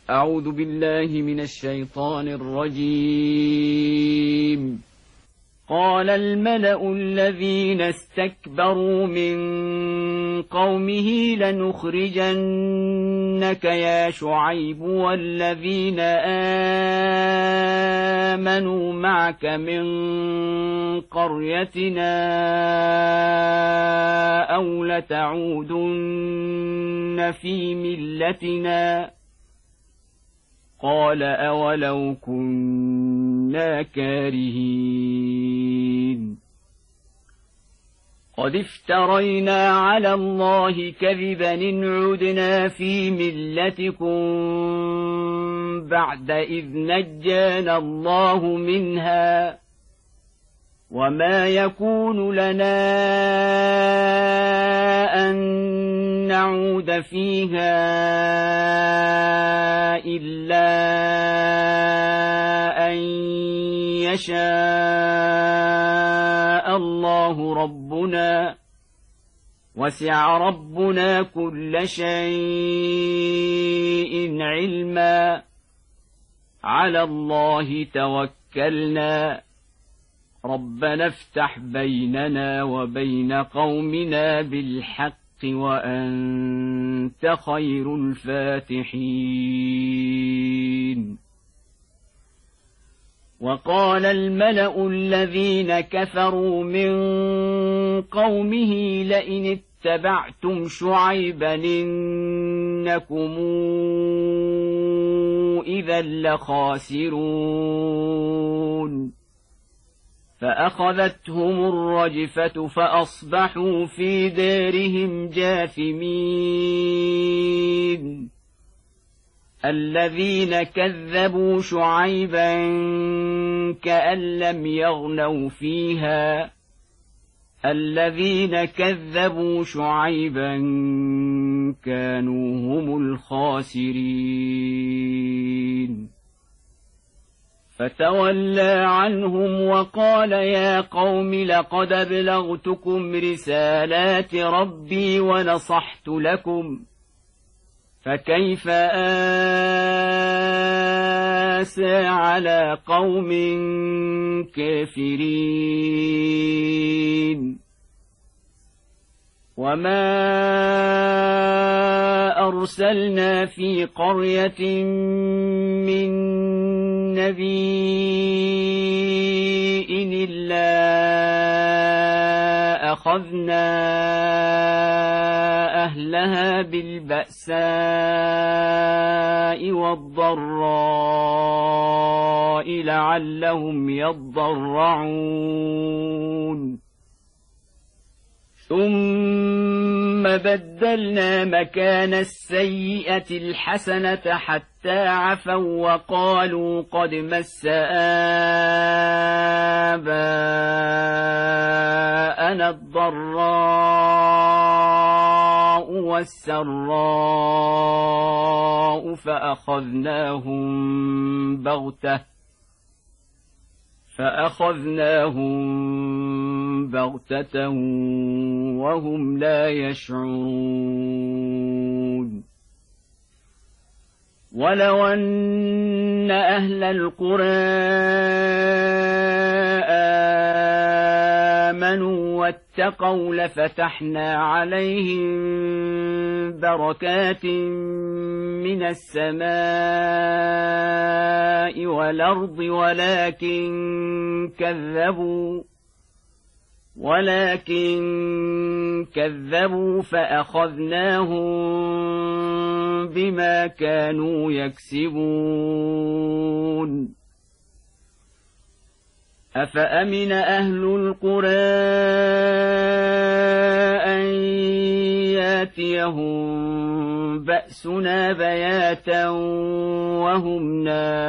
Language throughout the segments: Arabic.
أعوذ بالله من الشيطان الرجيم. قال الملأ الذين استكبروا من قومه لنخرجنك يا شعيب والذين آمنوا معك من قريتنا أو لتعودن في ملتنا. قال أولو كنا كارهين. قد افترينا على الله كذبا إن عدنا في ملتكم بعد إذ نجانا الله منها وما يكون لنا أن نعود فيها إلا أن يشاء الله ربنا وسع ربنا كل شيء علما. على الله توكلنا ربنا افتح بيننا وبين قومنا بالحق وأنت خير الفاتحين. وقال الملأ الذين كفروا من قومه لئن اتبعتم شعيبا إنكم إذا لخاسرون. فأخذتهم الرجفة فأصبحوا في دارهم جاثمين. الذين كذبوا شعيبا كأن لم يغنوا فيها. الذين كذبوا شعيبا كانوا هم الخاسرين. فتولى عنهم وقال يا قوم لقد أبلغتكم رسالات ربي ونصحت لكم فكيف آسى على قوم كافرين. وما أرسلنا في قرية من نبي إلا أخذنا أهلها بالبأساء والضراء لعلهم يضرعون. ثم بدلنا مكان السيئة الحسنة حتى عفوا وقالوا قد مس آباءنا الضراء والسراء فأخذناهم بغتة وهم لا يشعرون. ولو أن أهل القرى آمنوا واتقوا لفتحنا عليهم بركات من السماء والأرض ولكن كذبوا فأخذناهم بما كانوا يكسبون. أفأمن أهل القرى أن ياتيهم بأسنا بياتا وهم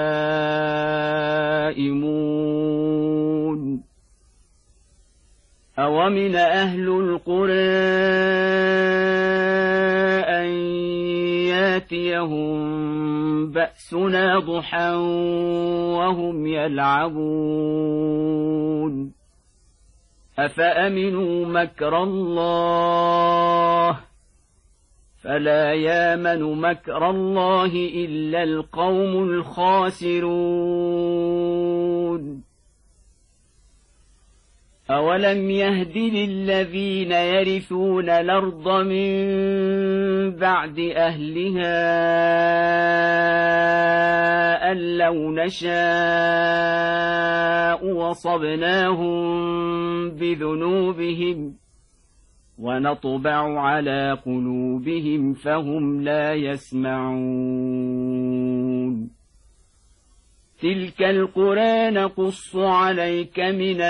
نائمون. أومن أهل القرى أن ياتيهم بأسنا ضحى وهم يلعبون. أفأمنوا مكر الله فلا يامن مكر الله إلا القوم الخاسرون أولم يهد للذين يرثون الأرض من بعد أهلها أن لو نشاء وصبناهم بذنوبهم ونطبع على قلوبهم فهم لا يسمعون تلك القرى نقص عليك من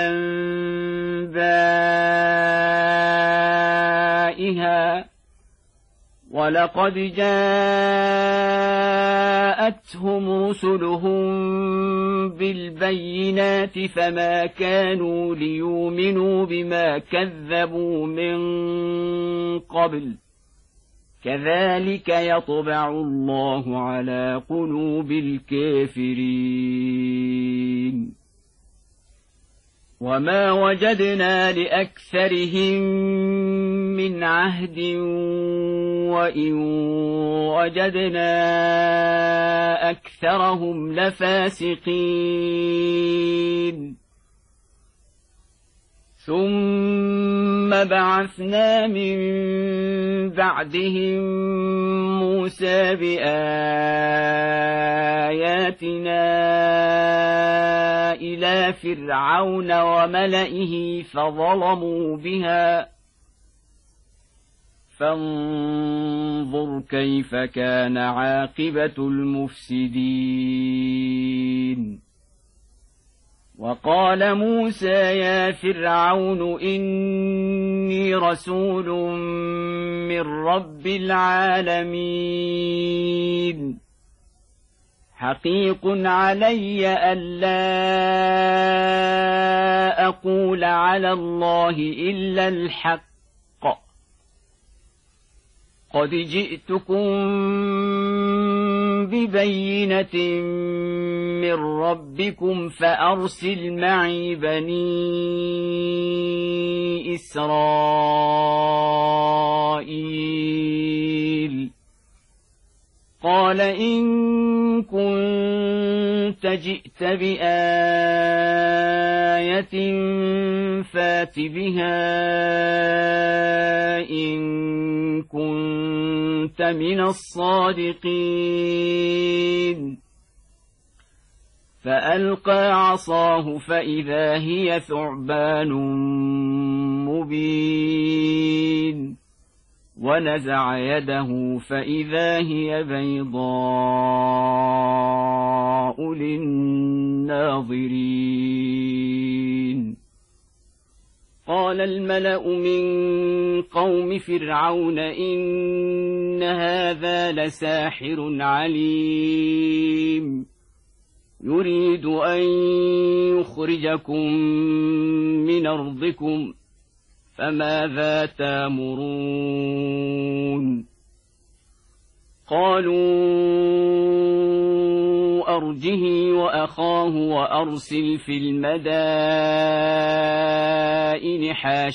أنبائها ولقد جاءتهم رسلهم بالبينات فما كانوا ليؤمنوا بما كذبوا من قبل كذلك يطبع الله على قلوب الكافرين وما وجدنا لأكثرهم من عهد وإن وجدنا أكثرهم لفاسقين ثم بعثنا من بعدهم موسى بآياتنا إلى فرعون وملئه فظلموا بها فانظر كيف كان عاقبة المفسدين وقال موسى يا فرعون إني رسول من رب العالمين حقيق علي ألا أقول على الله إلا الحق قد جئتكم ببينة من ربكم فأرسل معي بني إسرائيل قال إن كنت جئت بآية فات بها إن كنت من الصادقين فألقى عصاه فإذا هي ثعبان مبين ونزع يده فإذا هي بيضاء للناظرين قال الملأ من قوم فرعون إن هذا لساحر عليم يريد أن يخرجكم من أرضكم فماذا تأمرون قالوا أرجه وأخاه وأرسل في المدائن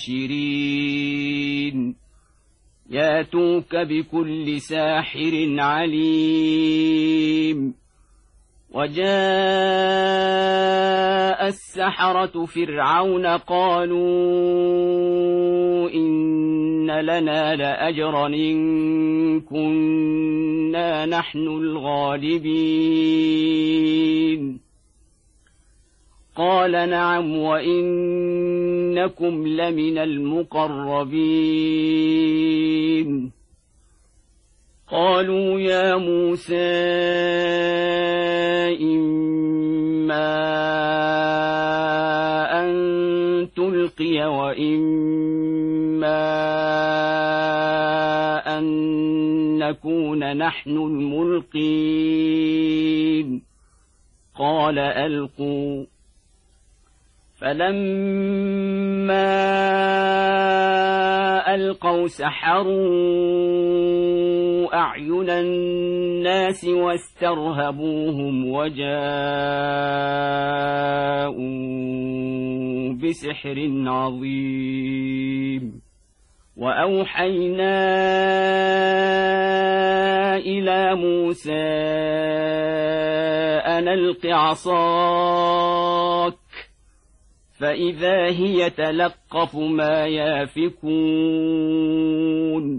حاشرين ياتوك بكل ساحر عليم وجاء السحرة فرعون قالوا إن لنا لأجرا إن كنا نحن الغالبين قال نعم وإنكم لمن المقربين قالوا يا موسى إما أن تلقي وإما أن نكون نحن الملقين قال ألقوا فلما ألقوا سحروا أعين الناس واسترهبوهم وجاءوا بسحر عظيم وأوحينا إلى موسى أن ألق عصاك فإذا هي تلقف ما يافكون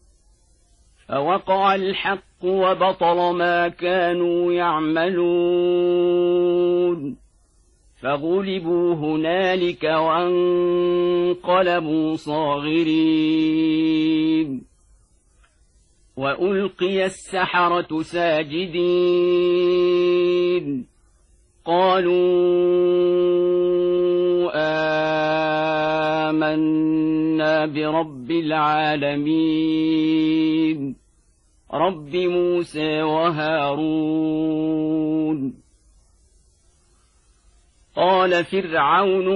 فوقع الحق وبطل ما كانوا يعملون فغلبوا هنالك وانقلبوا صاغرين وألقي السحرة ساجدين قالوا آمنا برب العالمين رب موسى وهارون قال فرعون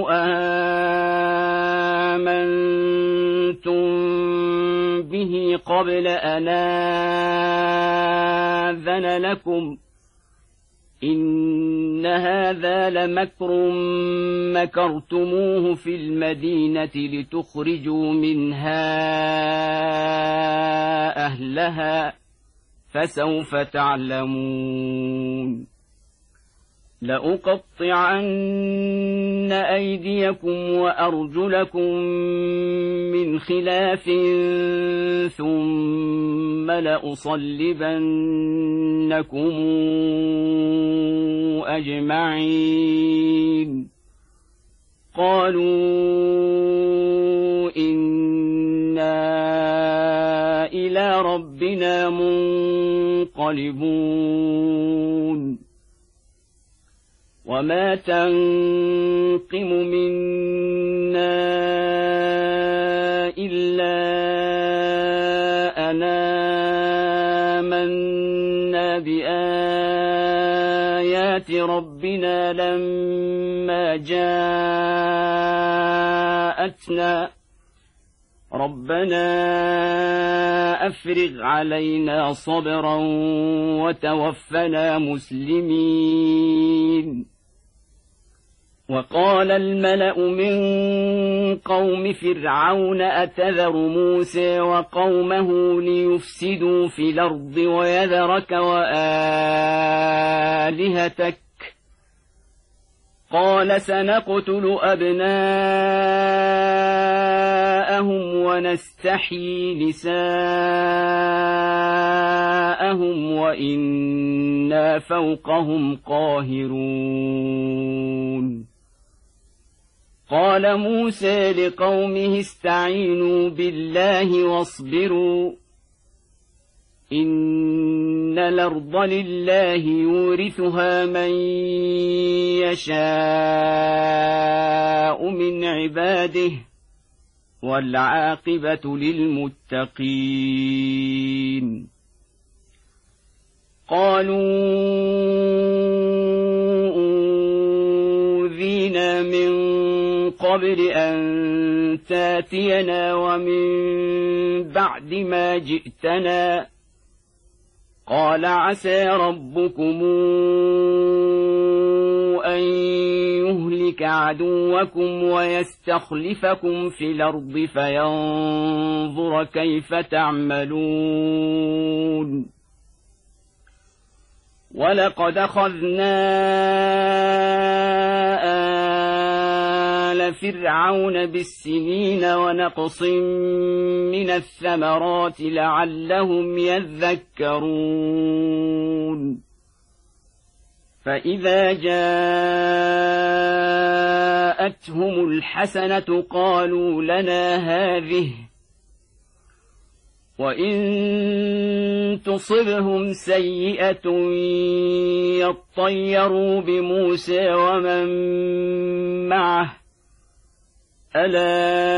آمنتم به قبل أن آذن لكم إن هذا لمكر مكرتموه في المدينة لتخرجوا منها أهلها فسوف تعلمون لأقطعن أيديكم وأرجلكم من خلاف ثم لأصلبنكم أجمعين قالوا إنا إلى ربنا منقلبون وما تنقم منا إلا أن آمنا بآيات ربنا لما جاءتنا ربنا أفرغ علينا صبرا وتوفنا مسلمين وقال الملأ من قوم فرعون أتذر موسى وقومه ليفسدوا في الأرض ويذرك وآلهتك قال سنقتل أبناءهم ونستحيي نساءهم وإنا فوقهم قاهرون قال موسى لقومه استعينوا بالله واصبروا إن الأرض لله يورثها من يشاء من عباده والعاقبة للمتقين قالوا أوذينا من قبل أن تاتينا ومن بعد ما جئتنا قال عسى ربكم أن يهلك عدوكم ويستخلفكم في الأرض فينظر كيف تعملون ولقد أخذنا آل فرعون بالسنين ونقص من الثمرات لعلهم يذكرون فإذا جاءتهم الحسنة قالوا لنا هذه وإن تصبهم سيئة يطيروا بموسى ومن معه ألا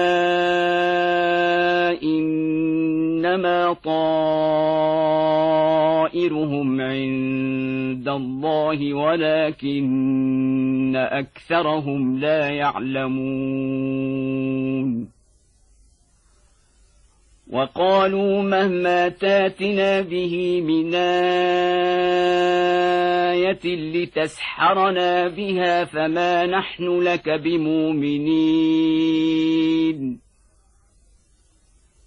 إنما طائرهم عند الله ولكن أكثرهم لا يعلمون وقالوا مهما تاتنا به من آية لتسحرنا بها فما نحن لك بمؤمنين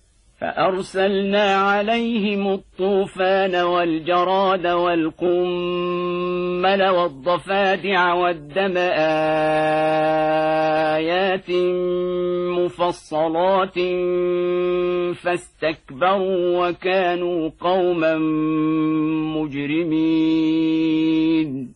فأرسلنا عليهم الطوفان والجراد والقمل والضفادع والدم آيات مفصلات فاستكبروا وكانوا قوما مجرمين.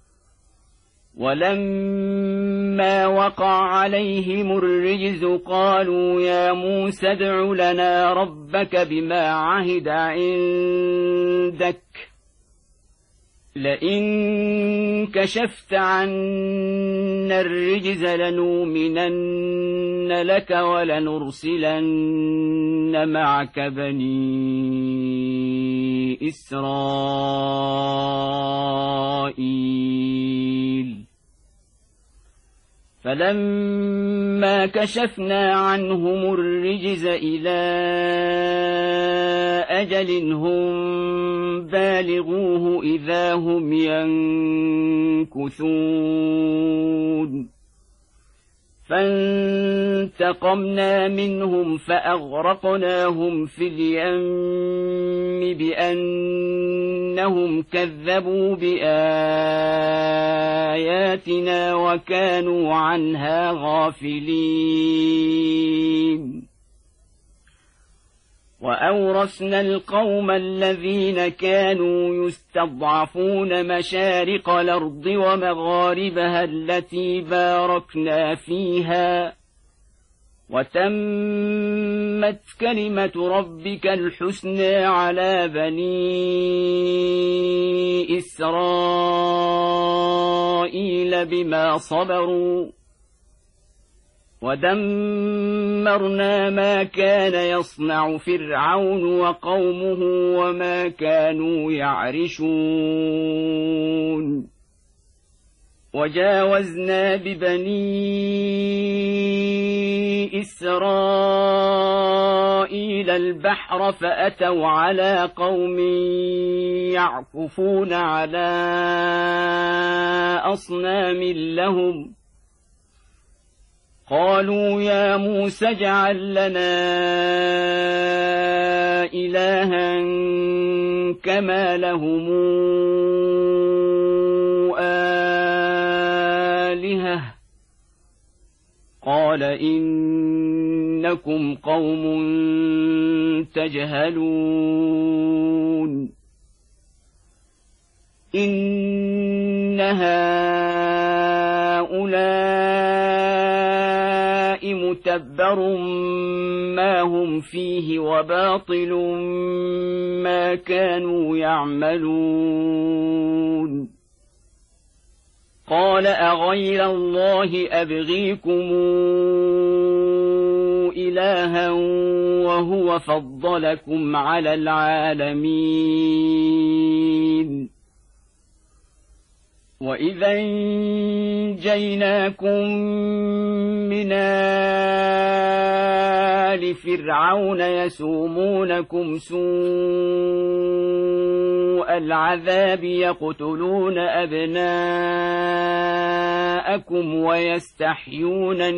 ولما وقع عليهم الرجز قالوا يا موسى ادع لنا ربك بما عهد عندك لئن كشفت عنا الرجز لنؤمنن لك ولنرسلن معك بني إسرائيل. فلما كشفنا عنهم الرجز إلى أجل هم بالغوه إذا هم ينكثون فانتقمنا منهم فأغرقناهم في اليم بأنهم كذبوا بآياتنا وكانوا عنها غافلين. وأورثنا القوم الذين كانوا يستضعفون مشارق الأرض ومغاربها التي باركنا فيها وتمت كلمة ربك الحسنى على بني إسرائيل بما صبروا ودمرنا ما كان يصنع فرعون وقومه وما كانوا يعرشون. وجاوزنا ببني إسرائيل البحر فأتوا على قوم يعكفون على أصنام لهم قالوا يا موسى اجعل لنا إلها كما لهم آلهة قال إنكم قوم تجهلون. إن هؤلاء متبر ما هم فيه وباطل ما كانوا يعملون. قال أغير الله أبغيكم إلها وهو فضلكم على العالمين. وإذا أنجيناكم من آل فرعون يسومونكم سوء العذاب يقتلون أبناءكم ويستحيون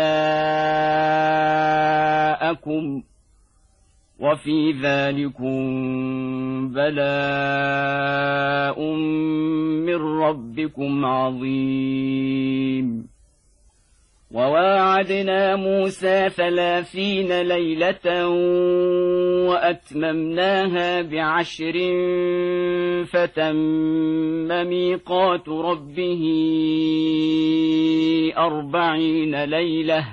نساءكم وفي ذلكم بلاء من ربكم عظيم. وواعدنا موسى 30 ليلة وأتممناها ب10 فتم ميقات ربه 40 ليلة.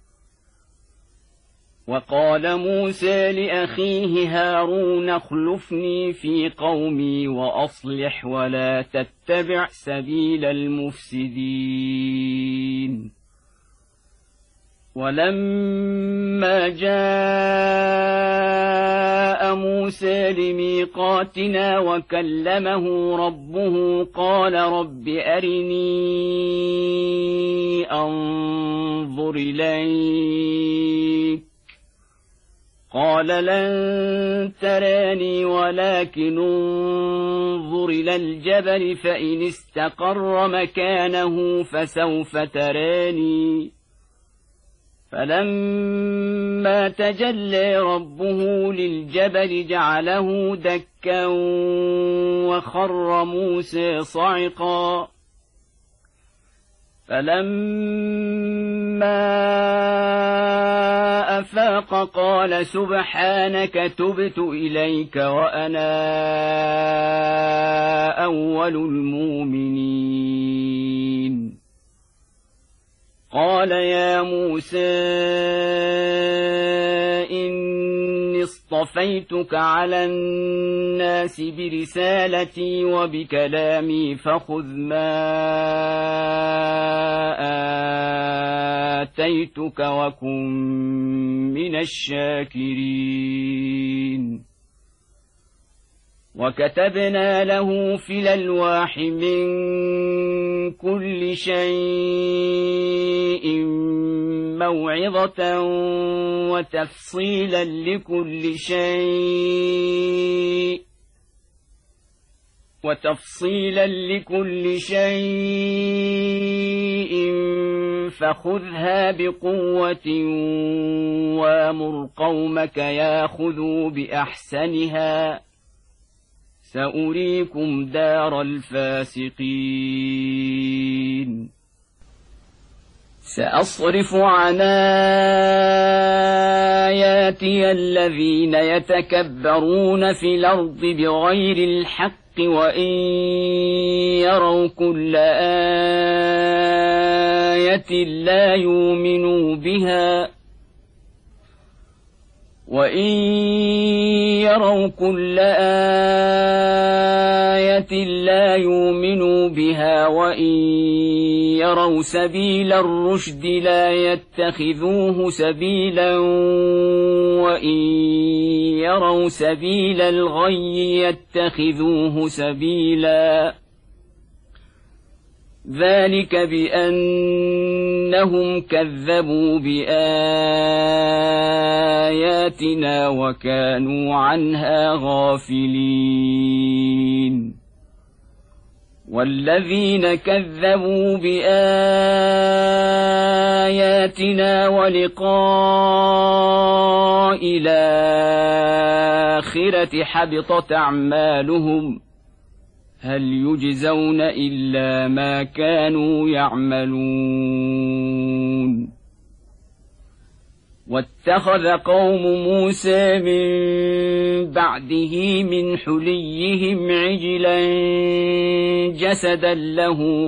وقال موسى لأخيه هارون اخلفني في قومي وأصلح ولا تتبع سبيل المفسدين. ولما جاء موسى لميقاتنا وكلمه ربه قال رب أرني أنظر إليك قال لن تراني ولكن انظر إلى الجبل فإن استقر مكانه فسوف تراني. فلما فلما تجلى ربه للجبل جعله دكا وخر موسى صعقا فلما أفاق قال سبحانك تبت إليك وأنا أول المؤمنين قال يا موسى إني اصطفيتك على الناس برسالتي وبكلامي فخذ ما آتيتك وكن من الشاكرين وكتبنا له في الألواح من كل شيء موعظة وتفصيلا لكل شيء فخذها بقوة وامر قومك ياخذوا بأحسنها سأريكم دار الفاسقين سأصرف عن آياتي الذين يتكبرون في الأرض بغير الحق وإن يروا كل آية لا يؤمنوا بها وإن يروا كل آية لا يؤمنوا بها وإن يروا سبيل الرشد لا يتخذوه سبيلا وإن يروا سبيل الغي يتخذوه سبيلا ذلك بأنهم كذبوا بآياتنا وكانوا عنها غافلين والذين كذبوا بآياتنا ولقاء الآخرة حبطت أعمالهم هل يجزون إلا ما كانوا يعملون واتخذ قوم موسى من بعده من حليهم عجلا جسدا له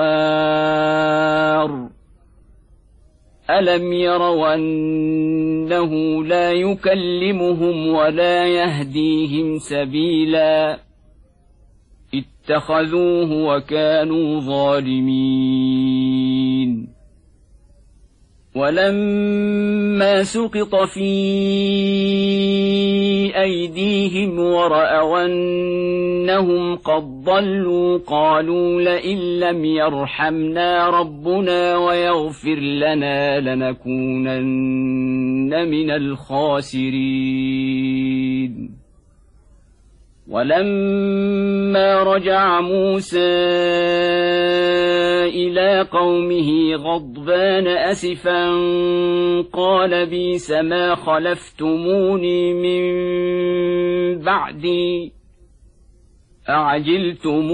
خوار ألم يروا أنه لا يكلمهم ولا يهديهم سبيلا اتخذوه وكانوا ظالمين ولما سقط في أيديهم ورأوا أنهم قد ضلوا قالوا لئن لم يرحمنا ربنا ويغفر لنا لنكونن من الخاسرين ولما رجع موسى إلى قومه غضبان أسفا قال بئس ما خلفتموني من بعدي أعجلتم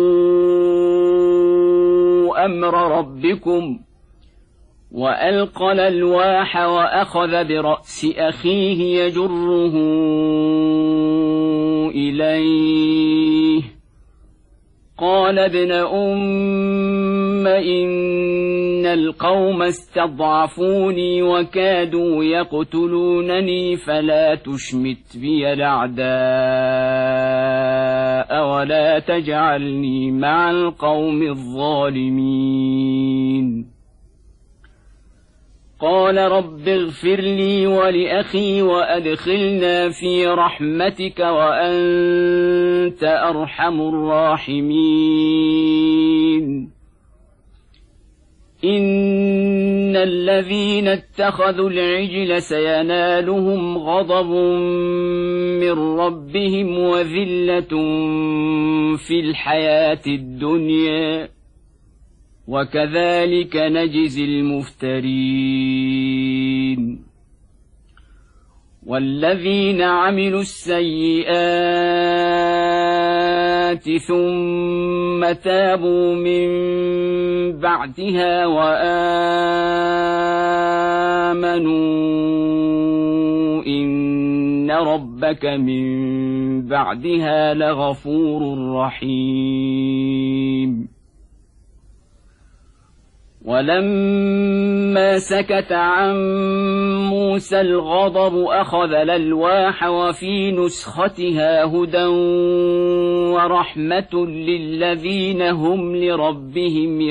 أمر ربكم وألقى الألواح وأخذ برأس أخيه يجره إليه قال ابن أم إن القوم استضعفوني وكادوا يقتلونني فلا تشمت بي الأعداء ولا تجعلني مع القوم الظالمين قال رب اغفر لي ولأخي وأدخلنا في رحمتك وأنت أرحم الراحمين إن الذين اتخذوا العجل سينالهم غضب من ربهم وذلة في الحياة الدنيا وكذلك نجزي المفترين والذين عملوا السيئات ثم تابوا من بعدها وآمنوا إن ربك من بعدها لغفور رحيم. ولما سكت عن موسى الغضب أخذ الألواح وفي نسختها هدى ورحمة للذين هم لربهم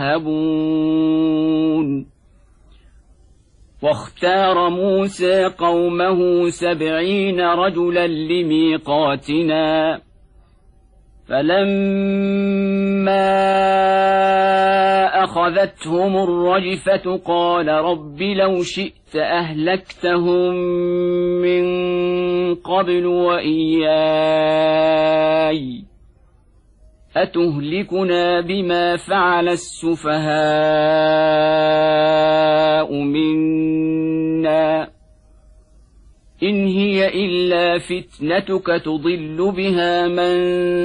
يرهبون. واختار موسى قومه 70 رجلا لميقاتنا، فلما أخذتهم الرجفة قال رب لو شئت أهلكتهم من قبل وإياي أتهلكنا بما فعل السفهاء منا إن هي إلا فتنتك تضل بها من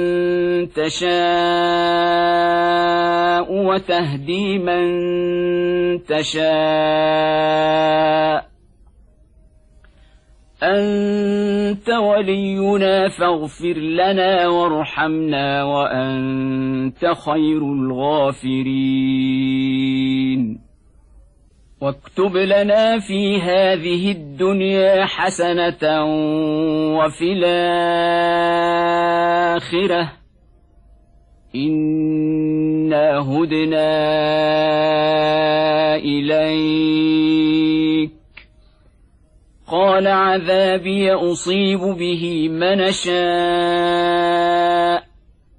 تشاء وتهدي من تشاء أنت ولينا فاغفر لنا وارحمنا وأنت خير الغافرين. واكتب لنا في هذه الدنيا حسنة وفي الآخرة إنا هدنا إليك. قال عذابي أصيب به من شاء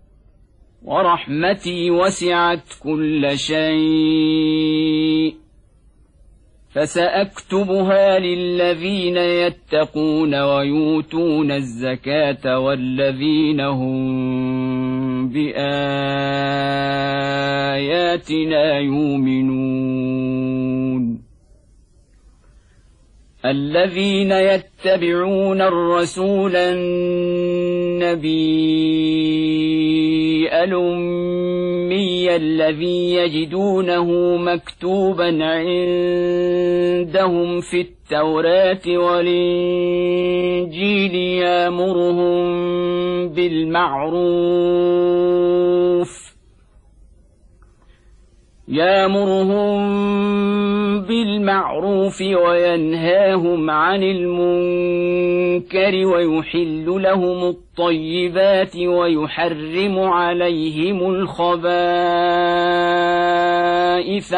ورحمتي وسعت كل شيء فسأكتبها للذين يتقون ويؤتون الزكاة والذين هم بآياتنا يؤمنون. الذين يتبعون الرسول النبي الأمي الذي يجدونه مكتوبا عندهم في التوراة والإنجيل يأمرهم بالمعروف وينهاهم عن المنكر ويحل لهم الطيبات ويحرم عليهم الخبائث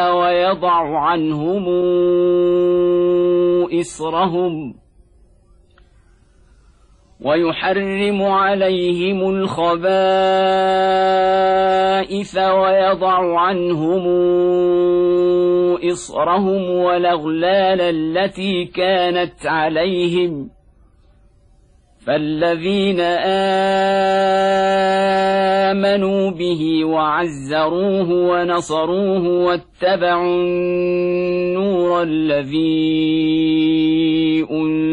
ويضع عنهم إصرهم والأغلال التي كانت عليهم. فالذين آمنوا به وعزروه ونصروه واتبعوا النور الذي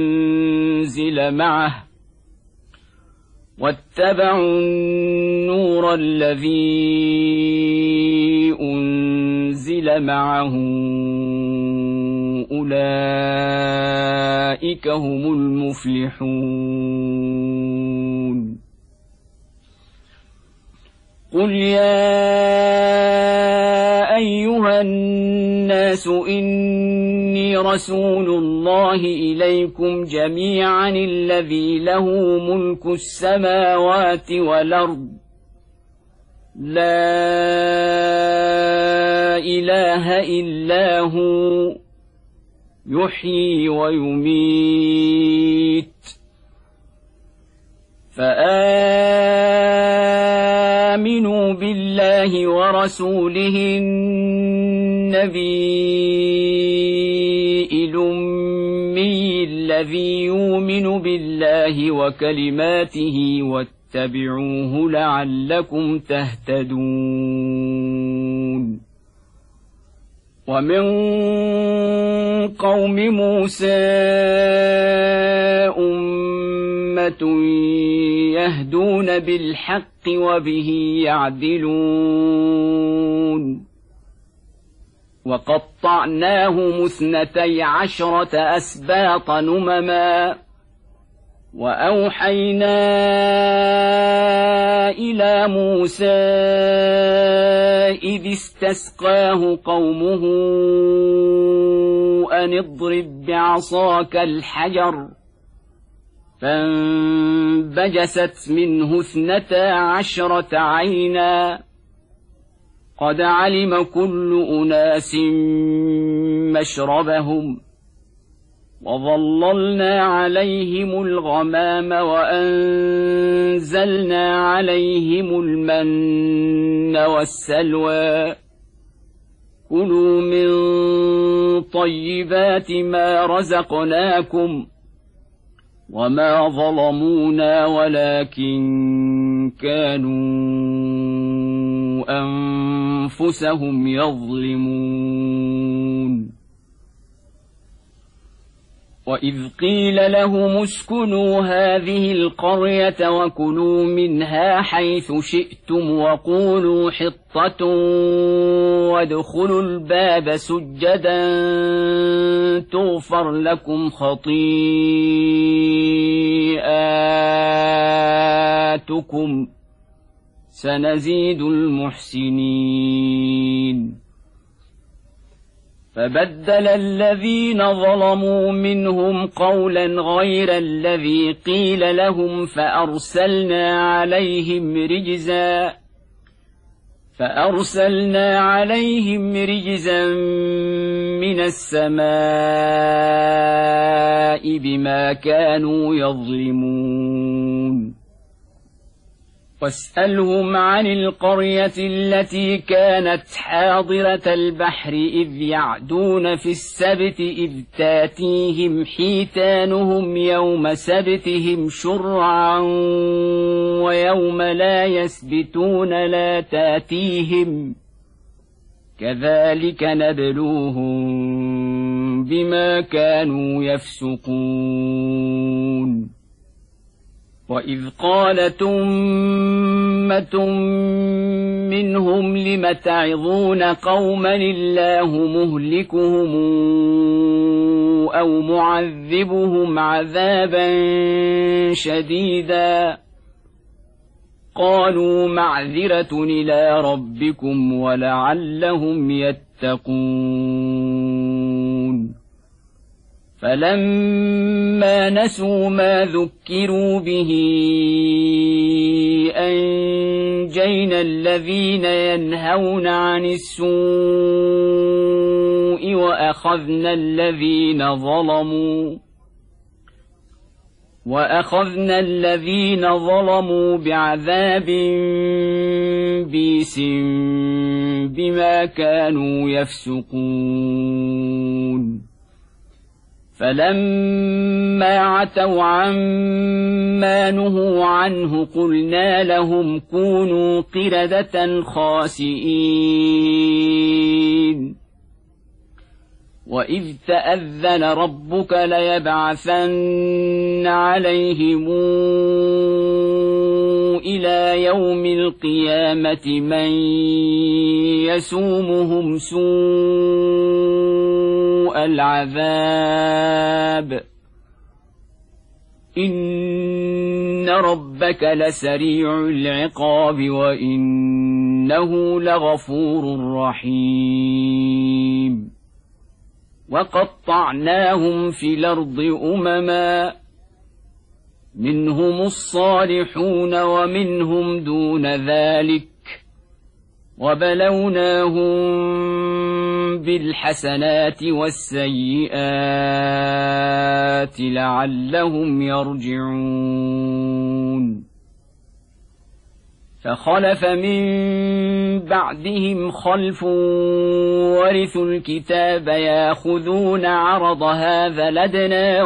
أنزل معه أولئك هم المفلحون. قل يا أيها الناس إني رسول الله إليكم جميعا الذي له ملك السماوات والأرض لا إله إلا هو يحيي ويميت. فآمنوا بالله ورسوله النبي الأمي الذي يؤمن بالله وكلماته واتبعوه لعلكم تهتدون. ومن قوم موسى أمة يهدون بالحق وبه يعدلون وقطعناهم 12 أسباط أمما وأوحينا إلى موسى إذ استسقاه قومه أن اضرب بعصاك الحجر فانبجست منه 12 عينا قد علم كل أناس مشربهم وظللنا عليهم الغمام وأنزلنا عليهم المن والسلوى كلوا من طيبات ما رزقناكم وما ظلمونا ولكن كانوا أنفسهم يظلمون وإذ قيل لهم اسكنوا هذه القرية وكلوا منها حيث شئتم وقولوا حطة وادخلوا الباب سجدا تغفر لكم خطيئاتكم سنزيد المحسنين فبدل الذينظلموا منهم قولا غير الذي قيل لهم فأرسلنا عليهم رجزا من السماء بما كانوا يظلمون واسألهم عن القرية التي كانت حاضرة البحر إذ يعدون في السبت إذ تاتيهم حيتانهم يوم سبتهم شرعا ويوم لا يسبتون لا تاتيهم كذلك نبلوهم بما كانوا يفسقون وإذ قالت أمة منهم لم تعظون قوما الله مهلكهم أو معذبهم عذابا شديدا قالوا معذرة إلى ربكم ولعلهم يتقون فلما نسوا ما ذكروا به أنجينا الذين ينهون عن السوء وأخذنا الذين ظلموا بعذاب بئيس بما كانوا يفسقون فلما عتوا عما نهوا عنه قلنا لهم كونوا قردة خاسئين وإذ تأذن ربك ليبعثن عليهم إلى يوم القيامة من يسومهم سوء العذاب إن ربك لسريع العقاب وإنه لغفور رحيم وقطعناهم في الأرض أمما منهم الصالحون ومنهم دون ذلك وبلوناهم بالحسنات والسيئات لعلهم يرجعون فخلف من بعدهم خلف ورثوا الكتاب ياخذون عرض هذا الأدنى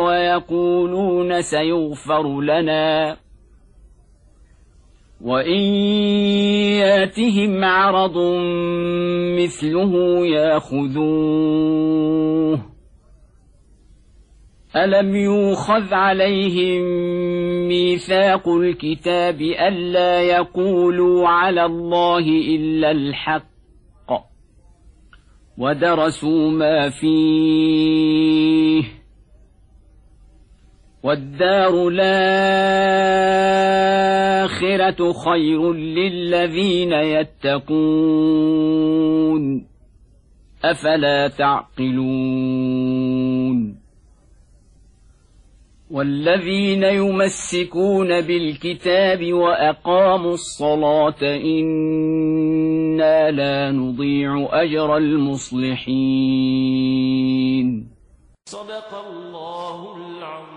وإن ياتهم عرض مثله ياخذوه ألم يؤخذ عليهم ميثاق الكتاب ألا يقولوا على الله إلا الحق ودرسوا ما فيه والدار الآخرة خير للذين يتقون أفلا تعقلون والذين يمسكون بالكتاب وأقاموا الصلاة إنا لا نضيع أجر المصلحين. صدق الله العظيم.